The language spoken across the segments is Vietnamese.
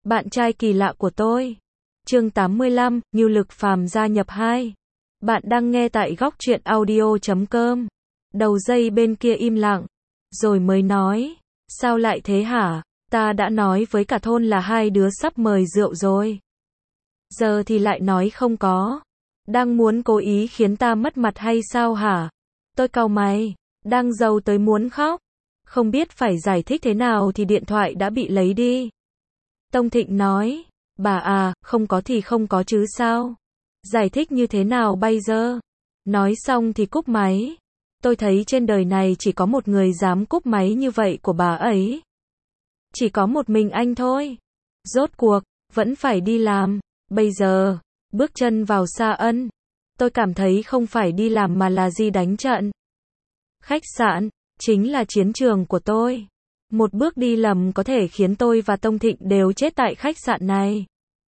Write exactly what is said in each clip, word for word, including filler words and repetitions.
Bạn trai kỳ lạ của tôi. Chương tám mươi lăm, Ngưu Lực Phàm gia nhập hai. Bạn đang nghe tại góc truyện audio chấm com. Đầu dây bên kia im lặng, rồi mới nói, sao lại thế hả? Ta đã nói với cả thôn là hai đứa sắp mời rượu rồi. Giờ thì lại nói không có. Đang muốn cố ý khiến ta mất mặt hay sao hả? Tôi cau mày, đang giàu tới muốn khóc. Không biết phải giải thích thế nào thì điện thoại đã bị lấy đi. Tông Thịnh nói, bà à, không có thì không có chứ sao? Giải thích như thế nào bây giờ? Nói xong thì cúp máy. Tôi thấy trên đời này chỉ có một người dám cúp máy như vậy của bà ấy. Chỉ có một mình anh thôi. Rốt cuộc, vẫn phải đi làm. Bây giờ, bước chân vào Sa Ân. Tôi cảm thấy không phải đi làm mà là đi đánh trận. Khách sạn, chính là chiến trường của tôi. Một bước đi lầm có thể khiến tôi và Tông Thịnh đều chết tại khách sạn này.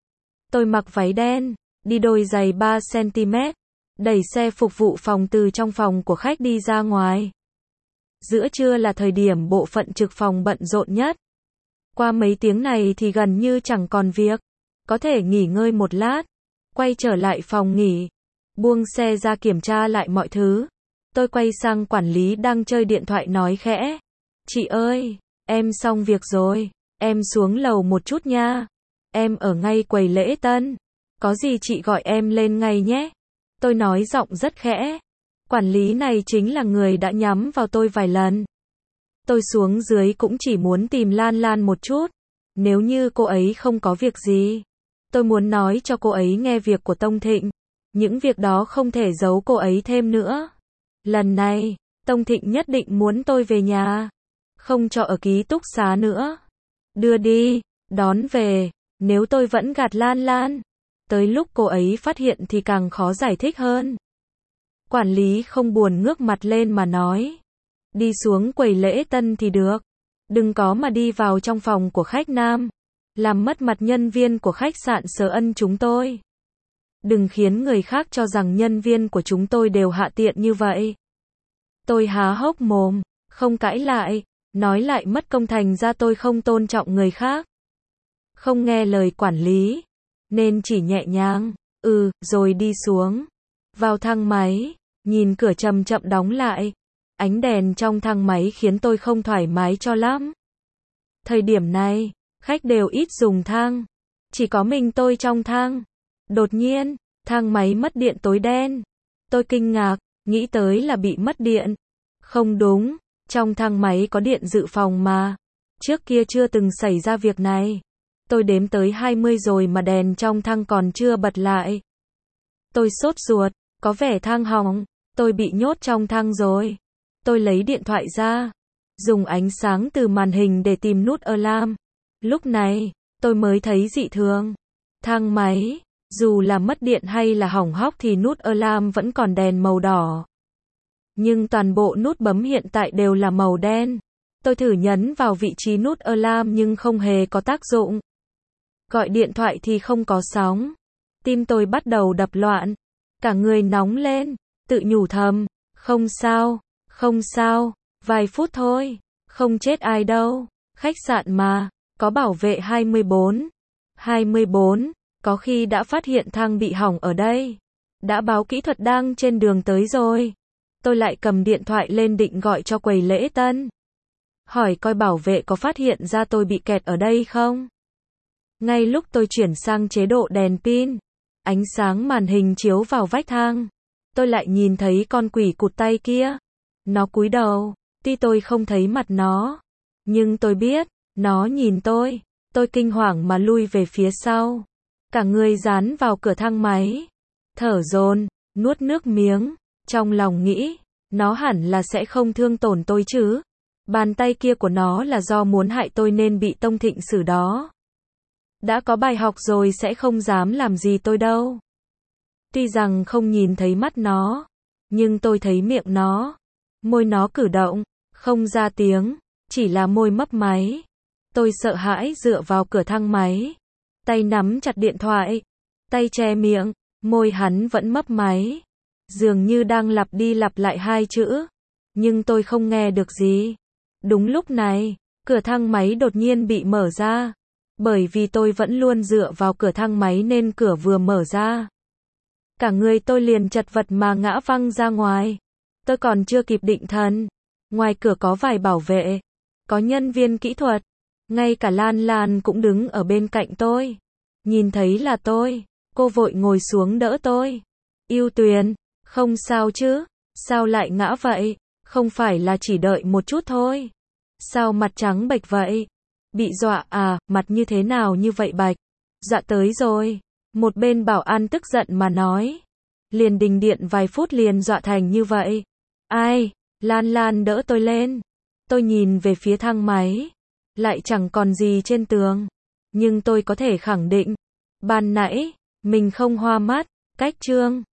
Tôi mặc váy đen, đi đôi giày ba xăng-ti-mét, đẩy xe phục vụ phòng từ trong phòng của khách đi ra ngoài. Giữa trưa là thời điểm bộ phận trực phòng bận rộn nhất. Qua mấy tiếng này thì gần như chẳng còn việc, có thể nghỉ ngơi một lát, quay trở lại phòng nghỉ, buông xe ra kiểm tra lại mọi thứ. Tôi quay sang quản lý đang chơi điện thoại nói khẽ, chị ơi, em xong việc rồi, em xuống lầu một chút nha. Em ở ngay quầy lễ tân, có gì chị gọi em lên ngay nhé. Tôi nói giọng rất khẽ. Quản lý này chính là người đã nhắm vào tôi vài lần. Tôi xuống dưới cũng chỉ muốn tìm Lan Lan một chút. Nếu như cô ấy không có việc gì, tôi muốn nói cho cô ấy nghe việc của Tông Thịnh. Những việc đó không thể giấu cô ấy thêm nữa. Lần này, Tông Thịnh nhất định muốn tôi về nhà, không cho ở ký túc xá nữa. Đưa đi, đón về, nếu tôi vẫn gạt Lan Lan, tới lúc cô ấy phát hiện thì càng khó giải thích hơn. Quản lý không buồn ngước mặt lên mà nói, đi xuống quầy lễ tân thì được, đừng có mà đi vào trong phòng của khách nam, làm mất mặt nhân viên của khách sạn Sở Ân chúng tôi. Đừng khiến người khác cho rằng nhân viên của chúng tôi đều hạ tiện như vậy. Tôi há hốc mồm, không cãi lại, nói lại mất công thành ra tôi không tôn trọng người khác. Không nghe lời quản lý, nên chỉ nhẹ nhàng, ừ, rồi đi xuống. Vào thang máy, nhìn cửa chậm chậm đóng lại. Ánh đèn trong thang máy khiến tôi không thoải mái cho lắm. Thời điểm này, khách đều ít dùng thang. Chỉ có mình tôi trong thang. Đột nhiên, thang máy mất điện tối đen. Tôi kinh ngạc, nghĩ tới là bị mất điện. Không đúng, trong thang máy có điện dự phòng mà. Trước kia chưa từng xảy ra việc này. Tôi đếm tới hai mươi rồi mà đèn trong thang còn chưa bật lại. Tôi sốt ruột, có vẻ thang hỏng, tôi bị nhốt trong thang rồi. Tôi lấy điện thoại ra, dùng ánh sáng từ màn hình để tìm nút alarm. Lúc này, tôi mới thấy dị thường. Thang máy, dù là mất điện hay là hỏng hóc thì nút alarm vẫn còn đèn màu đỏ. Nhưng toàn bộ nút bấm hiện tại đều là màu đen. Tôi thử nhấn vào vị trí nút alarm nhưng không hề có tác dụng. Gọi điện thoại thì không có sóng. Tim tôi bắt đầu đập loạn. Cả người nóng lên, tự nhủ thầm, không sao, không sao, vài phút thôi, không chết ai đâu. Khách sạn mà, có bảo vệ hai mươi bốn. hai mươi bốn, có khi đã phát hiện thang bị hỏng ở đây. Đã báo kỹ thuật đang trên đường tới rồi. Tôi lại cầm điện thoại lên định gọi cho quầy lễ tân. Hỏi coi bảo vệ có phát hiện ra tôi bị kẹt ở đây không? Ngay lúc tôi chuyển sang chế độ đèn pin, ánh sáng màn hình chiếu vào vách thang. Tôi lại nhìn thấy con quỷ cụt tay kia. Nó cúi đầu, tuy tôi không thấy mặt nó, nhưng tôi biết, nó nhìn tôi. Tôi kinh hoàng mà lui về phía sau. Cả người dán vào cửa thang máy. Thở dồn, nuốt nước miếng. Trong lòng nghĩ, nó hẳn là sẽ không thương tổn tôi chứ. Bàn tay kia của nó là do muốn hại tôi nên bị Tông Thịnh xử đó. Đã có bài học rồi sẽ không dám làm gì tôi đâu. Tuy rằng không nhìn thấy mắt nó, nhưng tôi thấy miệng nó. Môi nó cử động, không ra tiếng, chỉ là môi mấp máy. Tôi sợ hãi dựa vào cửa thang máy. Tay nắm chặt điện thoại, tay che miệng, môi hắn vẫn mấp máy. Dường như đang lặp đi lặp lại hai chữ. Nhưng tôi không nghe được gì. Đúng lúc này, cửa thang máy đột nhiên bị mở ra. Bởi vì tôi vẫn luôn dựa vào cửa thang máy nên cửa vừa mở ra. Cả người tôi liền chật vật mà ngã văng ra ngoài. Tôi còn chưa kịp định thần. Ngoài cửa có vài bảo vệ, có nhân viên kỹ thuật, ngay cả Lan Lan cũng đứng ở bên cạnh tôi. Nhìn thấy là tôi, cô vội ngồi xuống đỡ tôi. Ưu Tuyền, không sao chứ? Sao lại ngã vậy? Không phải là chỉ đợi một chút thôi. Sao mặt trắng bệch vậy? Bị dọa à, mặt như thế nào như vậy bạch? Dọa tới rồi. Một bên bảo an tức giận mà nói. Liền đình điện vài phút liền dọa thành như vậy. Ai? Lan Lan đỡ tôi lên. Tôi nhìn về phía thang máy. Lại chẳng còn gì trên tường. Nhưng tôi có thể khẳng định. Ban nãy, mình không hoa mắt. Cách Trương.